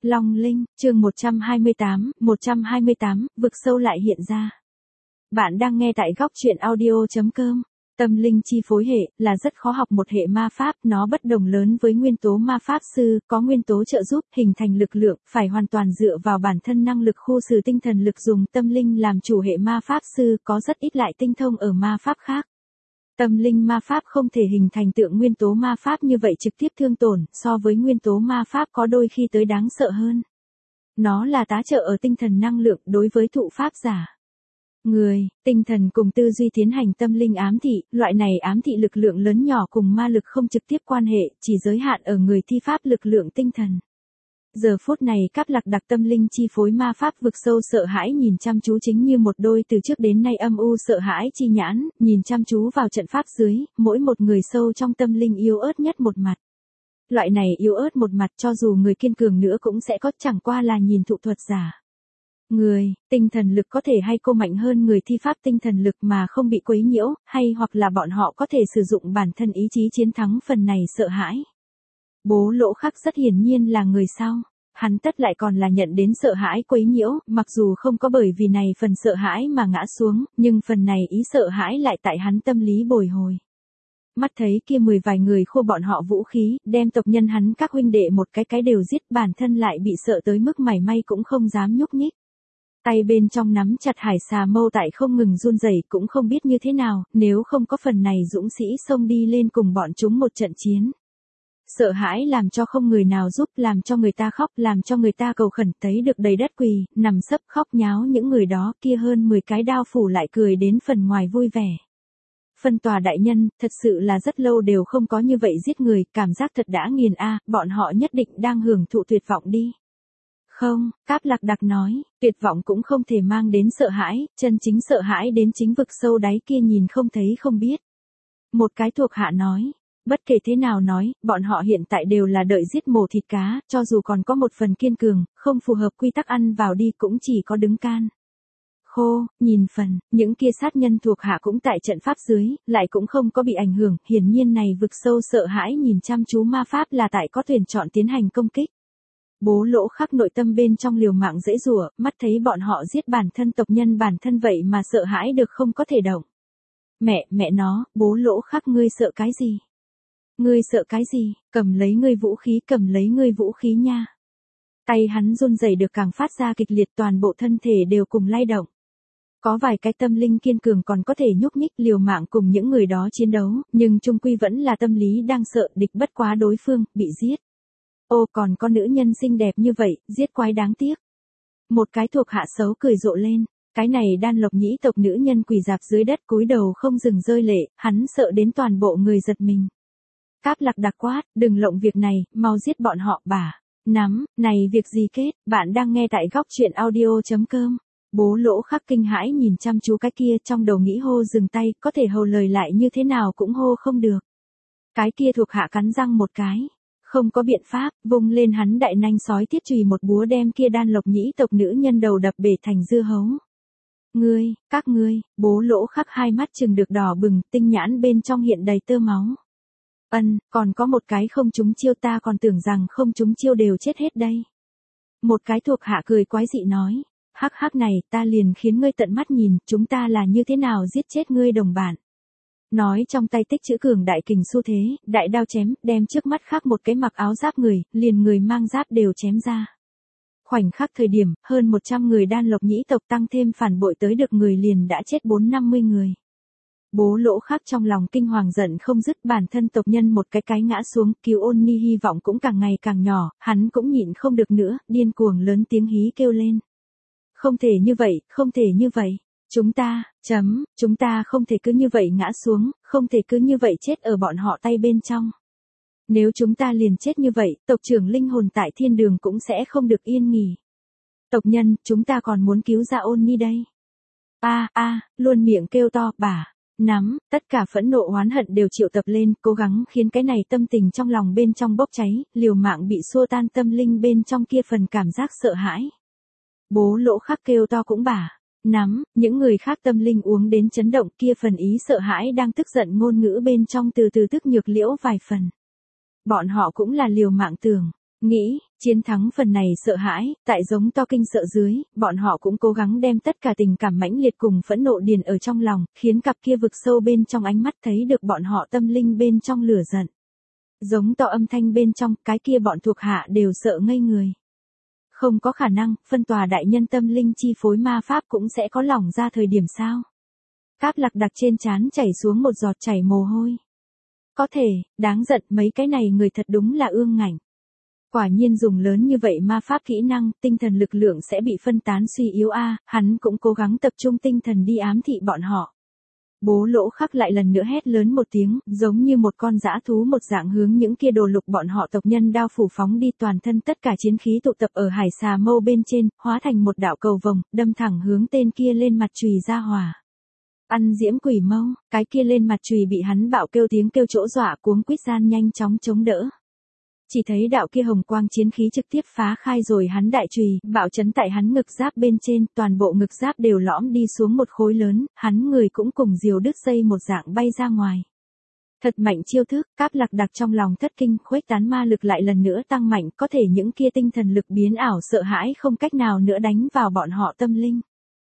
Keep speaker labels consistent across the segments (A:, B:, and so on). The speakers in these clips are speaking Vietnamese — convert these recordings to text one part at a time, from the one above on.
A: Long Linh, chương 128, vực sâu lại hiện ra. Bạn đang nghe tại góc truyện audio.com. Tâm linh chi phối hệ là rất khó học một hệ ma pháp, nó bất đồng lớn với nguyên tố ma pháp sư, có nguyên tố trợ giúp hình thành lực lượng, phải hoàn toàn dựa vào bản thân năng lực khu xử tinh thần lực dùng tâm linh làm chủ hệ ma pháp sư, có rất ít lại tinh thông ở ma pháp khác. Tâm linh ma pháp không thể hình thành tượng nguyên tố ma pháp như vậy trực tiếp thương tổn, so với nguyên tố ma pháp có đôi khi tới đáng sợ hơn. Nó là tá trợ ở tinh thần năng lượng đối với thụ pháp giả. Người, tinh thần cùng tư duy tiến hành tâm linh ám thị, loại này ám thị lực lượng lớn nhỏ cùng ma lực không trực tiếp quan hệ, chỉ giới hạn ở người thi pháp lực lượng tinh thần. Giờ phút này Cáp Lạc Đặc tâm linh chi phối ma pháp vực sâu sợ hãi nhìn chăm chú chính như một đôi từ trước đến nay âm u sợ hãi chi nhãn, nhìn chăm chú vào trận pháp dưới, mỗi một người sâu trong tâm linh yếu ớt nhất một mặt. Loại này yếu ớt một mặt cho dù người kiên cường nữa cũng sẽ có, chẳng qua là nhìn thụ thuật giả. Người, tinh thần lực có thể hay cô mạnh hơn người thi pháp tinh thần lực mà không bị quấy nhiễu, hay hoặc là bọn họ có thể sử dụng bản thân ý chí chiến thắng phần này sợ hãi. Bố Lỗ Khắc rất hiển nhiên là người sau. Hắn tất lại còn là nhận đến sợ hãi quấy nhiễu, mặc dù không có bởi vì này phần sợ hãi mà ngã xuống, nhưng phần này ý sợ hãi lại tại hắn tâm lý bồi hồi. Mắt thấy kia 10 vài người khô bọn họ vũ khí, đem tộc nhân hắn các huynh đệ một cái đều giết, bản thân lại bị sợ tới mức mảy may cũng không dám nhúc nhích. Tay bên trong nắm chặt hải xà mâu tại không ngừng run rẩy, cũng không biết như thế nào, nếu không có phần này dũng sĩ xông đi lên cùng bọn chúng một trận chiến. Sợ hãi làm cho không người nào giúp, làm cho người ta khóc, làm cho người ta cầu khẩn, thấy được đầy đất quỳ, nằm sấp khóc nháo những người đó, kia hơn 10 cái đao phủ lại cười đến phần ngoài vui vẻ. Phân tòa đại nhân, thật sự là rất lâu đều không có như vậy giết người, cảm giác thật đã nghiền a, bọn họ nhất định đang hưởng thụ tuyệt vọng đi. Không, Cáp Lạc Đặc nói, tuyệt vọng cũng không thể mang đến sợ hãi, chân chính sợ hãi đến chính vực sâu đáy kia nhìn không thấy không biết. Một cái thuộc hạ nói. Bất kể thế nào nói, bọn họ hiện tại đều là đợi giết mổ thịt cá, cho dù còn có một phần kiên cường, không phù hợp quy tắc ăn vào đi cũng chỉ có đứng can. Khô, nhìn phần, những kia sát nhân thuộc hạ cũng tại trận pháp dưới, lại cũng không có bị ảnh hưởng, hiển nhiên này vực sâu sợ hãi nhìn chăm chú ma pháp là tại có tuyển chọn tiến hành công kích. Bố Lỗ Khắc nội tâm bên trong liều mạng dễ rủa, mắt thấy bọn họ giết bản thân tộc nhân bản thân vậy mà sợ hãi được không có thể động. Mẹ nó, Bố Lỗ Khắc ngươi sợ cái gì? Ngươi sợ cái gì, cầm lấy ngươi vũ khí nha. Tay hắn run rẩy được càng phát ra kịch liệt, toàn bộ thân thể đều cùng lay động. Có vài cái tâm linh kiên cường còn có thể nhúc nhích liều mạng cùng những người đó chiến đấu, nhưng chung quy vẫn là tâm lý đang sợ địch bất quá đối phương, bị giết. Ô còn có nữ nhân xinh đẹp như vậy, giết quái đáng tiếc. Một cái thuộc hạ xấu cười rộ lên. Cái này Đan Lộc nhĩ tộc nữ nhân quỳ dạp dưới đất cúi đầu không dừng rơi lệ, hắn sợ đến toàn bộ người giật mình. Cáp Lạc Đặc quát, đừng lộng việc này, mau giết bọn họ bà. Nắm, này việc gì kết, bạn đang nghe tại góc truyện audio.com. Bố Lỗ Khắc kinh hãi nhìn chăm chú cái kia, trong đầu nghĩ hô dừng tay, có thể hầu lời lại như thế nào cũng hô không được. Cái kia thuộc hạ cắn răng một cái. Không có biện pháp, vung lên hắn đại nanh sói thiết chùy một búa đem kia Đan Lộc nhĩ tộc nữ nhân đầu đập bể thành dưa hấu. Các ngươi, Bố Lỗ Khắc hai mắt trừng được đỏ bừng, tinh nhãn bên trong hiện đầy tơ máu. Còn có một cái không trúng chiêu, ta còn tưởng rằng không trúng chiêu đều chết hết đây. Một cái thuộc hạ cười quái dị nói, hắc này, ta liền khiến ngươi tận mắt nhìn, chúng ta là như thế nào giết chết ngươi đồng bạn. Nói trong tay tích chữ cường đại kình xu thế, đại đao chém, đem trước mắt khác một cái mặc áo giáp người, liền người mang giáp đều chém ra. Khoảnh khắc thời điểm, hơn 100 người Đan Lộc nhĩ tộc tăng thêm phản bội tới được người liền đã chết 450 người. Bố Lỗ Khắc trong lòng kinh hoàng giận không dứt, bản thân tộc nhân một cái ngã xuống, cứu ôn ni hy vọng cũng càng ngày càng nhỏ, hắn cũng nhịn không được nữa, điên cuồng lớn tiếng hí kêu lên. Không thể như vậy, chúng ta không thể cứ như vậy ngã xuống, không thể cứ như vậy chết ở bọn họ tay bên trong. Nếu chúng ta liền chết như vậy, tộc trưởng linh hồn tại thiên đường cũng sẽ không được yên nghỉ. Tộc nhân, chúng ta còn muốn cứu ra ôn ni đây. Luôn miệng kêu to, bà. Nắm, tất cả phẫn nộ oán hận đều triệu tập lên, cố gắng khiến cái này tâm tình trong lòng bên trong bốc cháy, liều mạng bị xua tan tâm linh bên trong kia phần cảm giác sợ hãi. Bố Lỗ Khắc kêu to cũng bà. Nắm, những người khác tâm linh uống đến chấn động, kia phần ý sợ hãi đang tức giận ngôn ngữ bên trong từ từ tức nhược liễu vài phần. Bọn họ cũng là liều mạng tưởng, Nghĩ, chiến thắng phần này sợ hãi, tại giống to kinh sợ dưới, bọn họ cũng cố gắng đem tất cả tình cảm mãnh liệt cùng phẫn nộ điền ở trong lòng, khiến cặp kia vực sâu bên trong ánh mắt thấy được bọn họ tâm linh bên trong lửa giận. Giống to âm thanh bên trong, cái kia bọn thuộc hạ đều sợ ngây người. Không có khả năng, phân tòa đại nhân tâm linh chi phối ma pháp cũng sẽ có lỏng ra thời điểm sao. Cáp Lạc Đặc trên trán chảy xuống một giọt chảy mồ hôi. Có thể, đáng giận, mấy cái này người thật đúng là ương ngạnh. Quả nhiên dùng lớn như vậy ma pháp kỹ năng, tinh thần lực lượng sẽ bị phân tán suy yếu hắn cũng cố gắng tập trung tinh thần đi ám thị bọn họ. Bố Lỗ Khắc lại lần nữa hét lớn một tiếng, giống như một con dã thú một dạng hướng những kia đồ lục bọn họ tộc nhân đao phủ phóng đi, toàn thân tất cả chiến khí tụ tập ở hải xà mâu bên trên, hóa thành một đạo cầu vồng, đâm thẳng hướng tên kia lên mặt chùy ra hỏa. Ăn diễm quỷ mâu, cái kia lên mặt chùy bị hắn bạo kêu tiếng kêu chỗ dọa, cuống quýt gian nhanh chóng chống đỡ. Chỉ thấy đạo kia hồng quang chiến khí trực tiếp phá khai rồi hắn đại chùy, bạo chấn tại hắn ngực giáp bên trên, toàn bộ ngực giáp đều lõm đi xuống một khối lớn, hắn người cũng cùng diều đứt dây một dạng bay ra ngoài. Thật mạnh chiêu thức, Cáp Lạc Đặc trong lòng thất kinh, khuếch tán ma lực lại lần nữa tăng mạnh, có thể những kia tinh thần lực biến ảo sợ hãi không cách nào nữa đánh vào bọn họ tâm linh.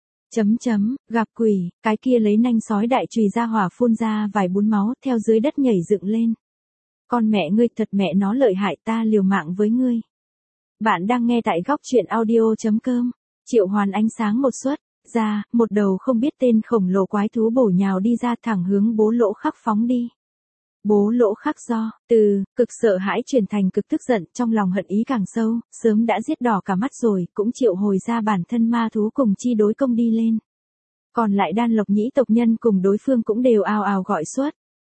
A: Gặp quỷ, cái kia lấy nanh sói đại chùy ra hỏa phun ra vài bún máu, theo dưới đất nhảy dựng lên. Con mẹ ngươi thật mẹ nó lợi hại, ta liều mạng với ngươi. Bạn đang nghe tại góc truyện audio.com. Triệu Hoàn ánh sáng một suất ra, một đầu không biết tên khổng lồ quái thú bổ nhào đi ra thẳng hướng Bố Lỗ Khắc phóng đi. Bố Lỗ Khắc do, từ, cực sợ hãi chuyển thành cực tức giận, trong lòng hận ý càng sâu, sớm đã giết đỏ cả mắt rồi, cũng triệu hồi ra bản thân ma thú cùng chi đối công đi lên. Còn lại Đan Lộc Nhĩ tộc nhân cùng đối phương cũng đều ào ào gọi xuất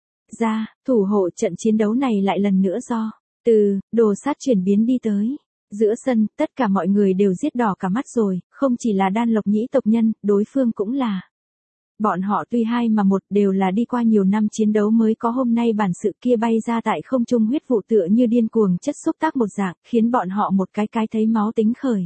A: ra, thủ hộ trận chiến đấu này lại lần nữa do, từ, đồ sát chuyển biến đi tới. Giữa sân, tất cả mọi người đều giết đỏ cả mắt rồi, không chỉ là Đan Lộc Nhĩ tộc nhân, đối phương cũng là. Bọn họ tuy hai mà một đều là đi qua nhiều năm chiến đấu mới có hôm nay bản sự kia bay ra tại không trung huyết vụ tựa như điên cuồng chất xúc tác một dạng, khiến bọn họ một cái thấy máu tính khởi.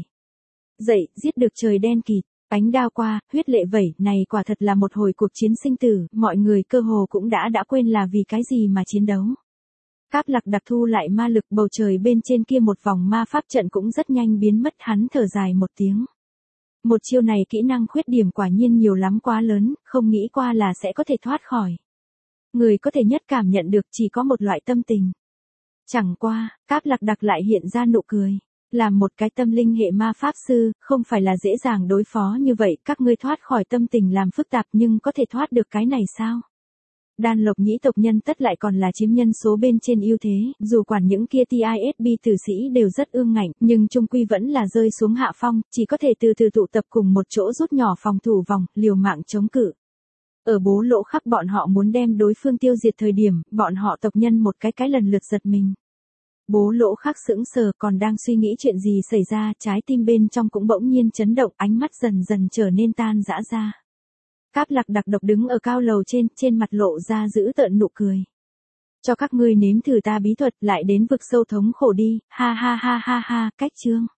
A: Dậy, giết được trời đen kịt. Ánh đao qua, huyết lệ vẩy, này quả thật là một hồi cuộc chiến sinh tử, mọi người cơ hồ cũng đã quên là vì cái gì mà chiến đấu. Cáp Lạc Đặc thu lại ma lực, bầu trời bên trên kia một vòng ma pháp trận cũng rất nhanh biến mất, hắn thở dài một tiếng. Một chiêu này kỹ năng khuyết điểm quả nhiên nhiều lắm, quá lớn, không nghĩ qua là sẽ có thể thoát khỏi. Người có thể nhất cảm nhận được chỉ có một loại tâm tình. Chẳng qua, Cáp Lạc Đặc lại hiện ra nụ cười. Làm một cái tâm linh hệ ma pháp sư, không phải là dễ dàng đối phó như vậy, các ngươi thoát khỏi tâm tình làm phức tạp nhưng có thể thoát được cái này sao? Đan Lộc Nhĩ tộc nhân tất lại còn là chiếm nhân số bên trên ưu thế, dù quản những kia TISB tử sĩ đều rất ương ngạnh, nhưng chung quy vẫn là rơi xuống hạ phong, chỉ có thể từ từ tụ tập cùng một chỗ rút nhỏ phòng thủ vòng, liều mạng chống cự. Ở Bố Lỗ Khắc bọn họ muốn đem đối phương tiêu diệt thời điểm, bọn họ tộc nhân một cái lần lượt giật mình. Bố Lỗ Khắc sững sờ, còn đang suy nghĩ chuyện gì xảy ra, trái tim bên trong cũng bỗng nhiên chấn động, ánh mắt dần dần trở nên tan rã ra. Cáp Lạc Đặc độc đứng ở cao lầu trên mặt lộ ra dữ tợn nụ cười. Cho các ngươi nếm thử ta bí thuật, lại đến vực sâu thống khổ đi, ha ha ha ha ha, cách chương.